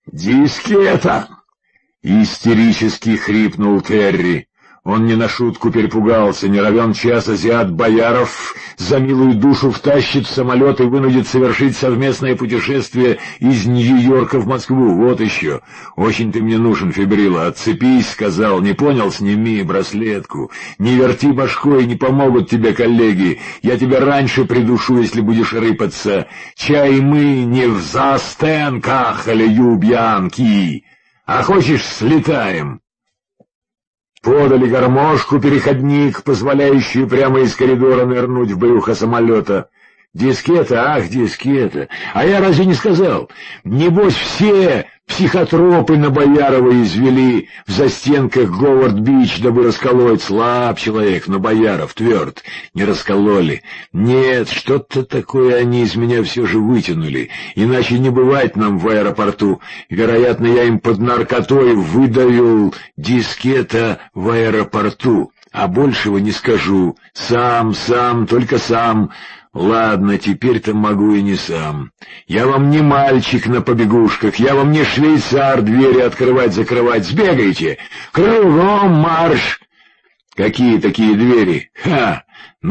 «Дискета!» — истерически хрипнул Терри. Он не на шутку перепугался. Не равен час азиат Бояров за милую душу втащит в самолет и вынудит совершить совместное путешествие из Нью-Йорка в Москву. Вот еще. Очень ты мне нужен, Фибрила. Отцепись, сказал. Не понял? Сними браслетку. Не верти башкой, не помогут тебе коллеги. Я тебя раньше придушу, если будешь рыпаться. Чай мы не в застенках или юбьянки. А хочешь, слетаем? Подали гармошку, переходник, позволяющую прямо из коридора нырнуть в брюхо самолета. Дискета, ах, дискета. А я разве не сказал? Небось все психотропы на Боярова извели в застенках Говард-Бич, дабы расколоть. Слаб человек, но Бояров тверд. Не раскололи. Нет, что-то такое они из меня все же вытянули. Иначе не бывать нам в аэропорту. Вероятно, я им под наркотой выдавил дискета в аэропорту. А большего не скажу. Сам, только сам. Ладно, теперь-то могу и не сам. Я вам не мальчик на побегушках, я вам не швейцар двери открывать-закрывать. Сбегайте! Кругом марш! Какие такие двери? Ха!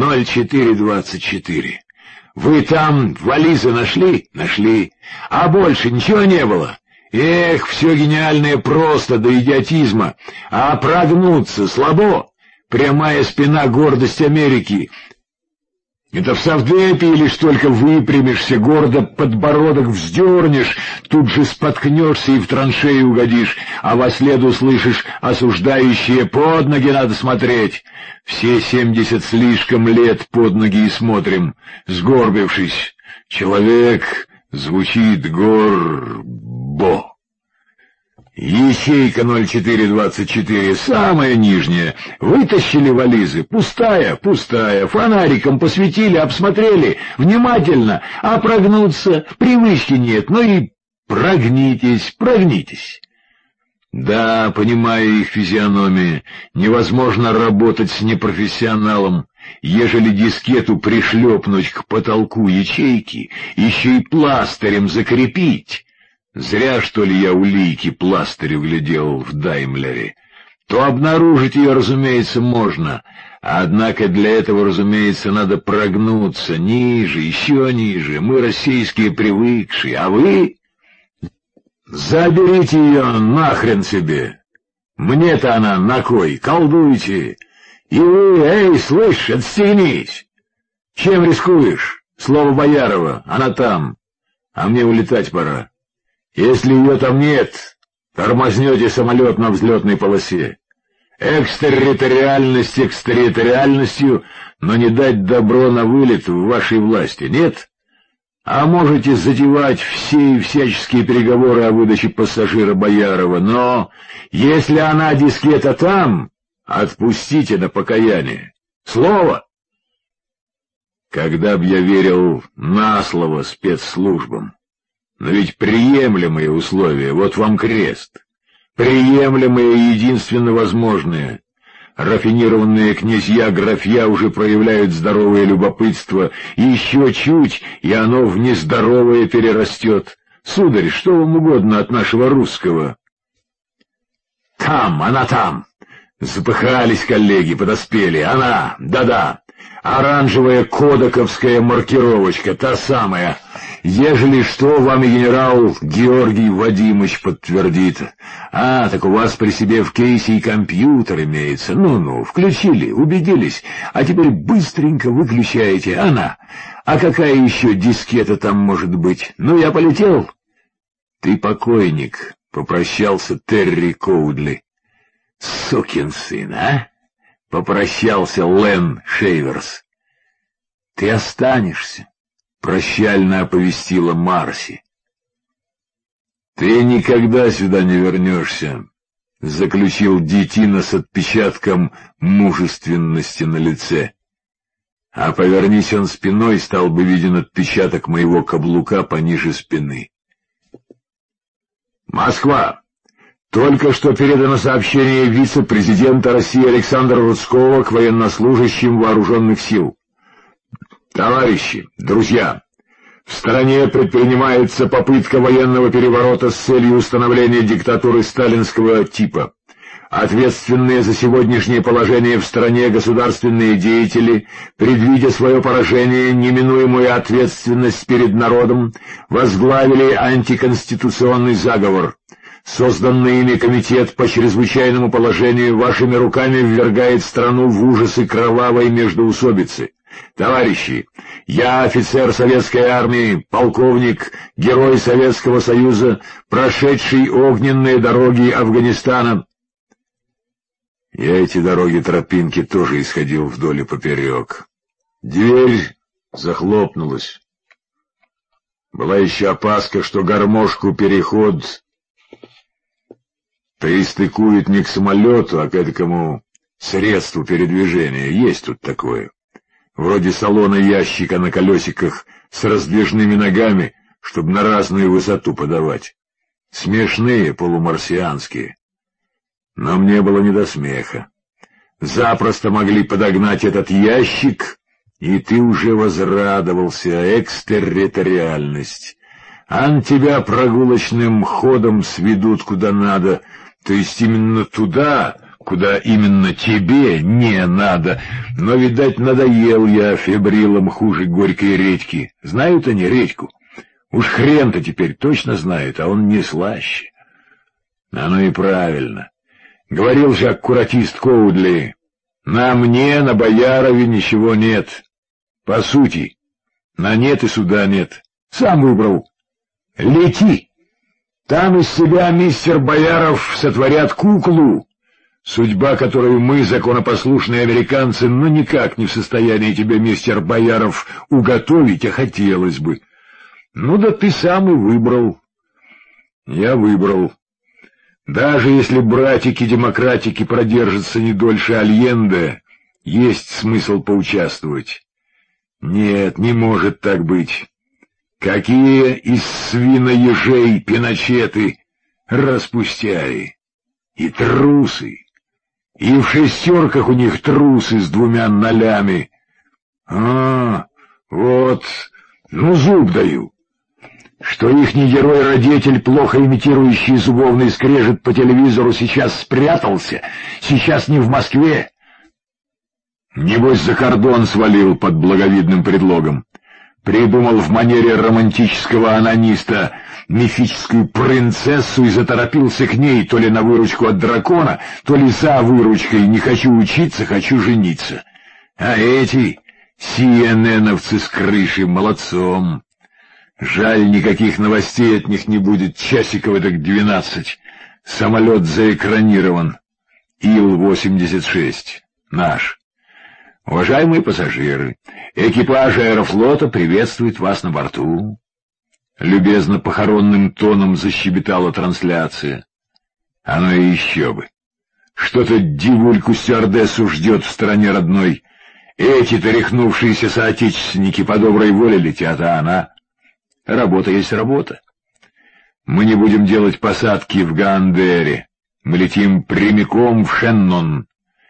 0424. Вы там вализы нашли? Нашли. А больше ничего не было? Эх, все гениальное просто до идиотизма. А прогнуться слабо? Прямая спина — гордость Америки. Это в совдепе или ж только выпрямишься, гордо подбородок вздернешь, тут же споткнешься и в траншею угодишь, а во след услышишь осуждающие: под ноги надо смотреть. Все 70 слишком лет под ноги и смотрим, сгорбившись. Человек звучит горбо. Ячейка 0424, самая нижняя. Вытащили вализы. Пустая. Фонариком посветили, обсмотрели. Внимательно. А прогнуться привычки нет. Ну и прогнитесь. Да, понимаю их физиономии. Невозможно работать с непрофессионалом. Ежели дискету пришлепнуть к потолку ячейки, еще и пластырем закрепить. Зря, что ли, я улики пластырю глядел в Даймлере. То обнаружить ее, разумеется, можно, однако для этого, разумеется, надо прогнуться ниже, еще ниже. Мы, российские, привыкшие, а вы... Заберите ее нахрен себе. Мне-то она на кой? Колдуйте. И вы, эй, слышь, отстегнись. Чем рискуешь? Слово Боярова, она там, а мне улетать пора. Если ее там нет, тормознете самолет на взлетной полосе. Экстерриториальность экстерриториальностью, но не дать добро на вылет в вашей власти, нет? А можете затевать все и всяческие переговоры о выдаче пассажира Боярова, но если она, дискета, там, отпустите на покаяние. Слово! Когда б я верил на слово спецслужбам. Но ведь приемлемые условия, вот вам крест. Приемлемые и единственно возможные. Рафинированные князья-графья уже проявляют здоровое любопытство, и еще чуть, и оно в нездоровое перерастет. Сударь, что вам угодно от нашего русского? Там, она там. Запыхались коллеги, подоспели. Она, да-да. Оранжевая кодаковская маркировочка, та самая. Ежели что, вам и генерал Георгий Вадимович подтвердит. А, так у вас при себе в кейсе и компьютер имеется. Ну-ну, включили, убедились. А теперь быстренько выключаете. Она. А какая еще дискета там может быть? Ну, я полетел. Ты покойник, попрощался Терри Коудли. Сукин сын, а? Попрощался Лен Шейверс. Ты останешься, прощально оповестила Марси. Ты никогда сюда не вернешься, заключил детина с отпечатком мужественности на лице. А повернись он спиной, стал бы виден отпечаток моего каблука пониже спины. Москва. Только что передано сообщение вице-президента России Александра Рудского к военнослужащим вооруженных сил. Товарищи, друзья, В стране предпринимается попытка военного переворота с целью установления диктатуры сталинского типа. Ответственные за сегодняшнее положение в стране государственные деятели, предвидя свое поражение, неминуемую ответственность перед народом, возглавили антиконституционный заговор. Созданный ими комитет по чрезвычайному положению вашими руками ввергает страну в ужасы кровавой междоусобицы. Товарищи, я офицер советской армии, полковник, герой Советского Союза, прошедший огненные дороги Афганистана. Я эти дороги-тропинки тоже исходил вдоль и поперек. Дверь захлопнулась. Была еще опаска, что гармошку-переход пристыкует не к самолету, а к этому средству передвижения. Есть тут такое. Вроде салона ящика на колесиках с раздвижными ногами, чтобы на разную высоту подавать. Смешные, полумарсианские. Но мне было не до смеха. Запросто могли подогнать этот ящик, и ты уже возрадовался. Экстерриториальность. Ан тебя прогулочным ходом сведут куда надо, то есть именно туда, куда именно тебе не надо. Но, видать, надоел я фибрилом хуже горькой редьки. Знают они редьку? Уж хрен-то теперь точно знают, а он не слаще. Оно и правильно. Говорил же аккуратист Коудли, на мне, на Боярове ничего нет. По сути, на нет и суда нет. Сам выбрал. Лети. Там из себя мистер Бояров сотворят куклу, судьба которую мы, законопослушные американцы, ну никак не в состоянии тебе, мистер Бояров, уготовить, а хотелось бы. Ну да ты сам и выбрал. Я выбрал. Даже если братики-демократики продержатся не дольше Альенде, есть смысл поучаствовать. Нет, не может так быть. Какие из свиноежей пиночеты, распустяи. И трусы. И в шестерках у них трусы с 2 нолями. Вот, ну зуб даю. Что ихний герой-родитель, плохо имитирующий зубовный скрежет по телевизору, сейчас спрятался, сейчас не в Москве. Небось, за кордон свалил под благовидным предлогом. Придумал в манере романтического анониста мифическую принцессу и заторопился к ней то ли на выручку от дракона, то ли за выручкой «не хочу учиться, хочу жениться». А эти CNN-овцы с крыши молодцом. Жаль, никаких новостей от них не будет, часиков так 12. Самолет заэкранирован. Ил-86. Наш. Уважаемые пассажиры, экипаж Аэрофлота приветствует вас на борту. Любезно похоронным тоном защебетала трансляция. Оно и еще бы. Что-то дивульку-стюардессу ждет в стране родной. Эти-то рехнувшиеся соотечественники по доброй воле летят, а она... Работа есть работа. Мы не будем делать посадки в Гаандере. Мы летим прямиком в Шеннон.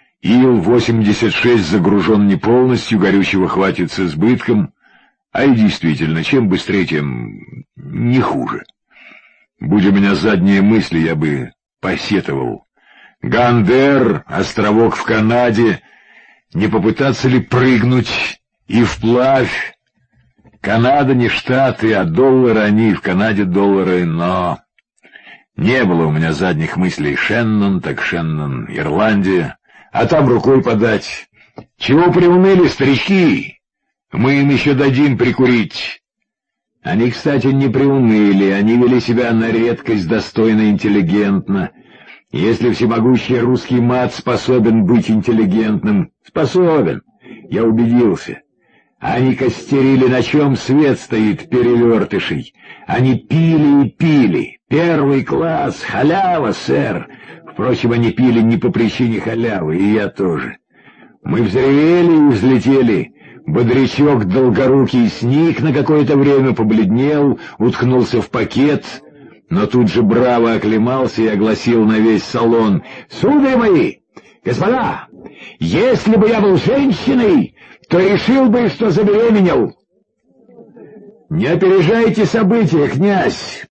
Ил-86 загружен не полностью, горючего хватит с избытком. А и действительно, чем быстрее, тем не хуже. Будь у меня задние мысли, я бы посетовал. Гаандер, островок в Канаде, не попытаться ли прыгнуть и вплавь? Канада не Штаты, а доллары они, в Канаде доллары, но... Не было у меня задних мыслей. Шеннон, так Шеннон, Ирландия, а там рукой подать. Чего приуныли, старички? Мы им еще дадим прикурить. Они, кстати, не приуныли, они вели себя на редкость достойно интеллигентно. Если всемогущий русский мат способен быть интеллигентным, способен, я убедился. Они костерили, на чем свет стоит, перевертышей. Они пили и пили. Первый класс, халява, сэр. Впрочем, они пили не по причине халявы, и я тоже. Мы взревели и взлетели. Бодрячок долгорукий сник на какое-то время, побледнел, уткнулся в пакет, но тут же браво оклемался и огласил на весь салон: «Сударь мои, господа, если бы я был женщиной, то решил бы, что забеременел». «Не опережайте события, князь!»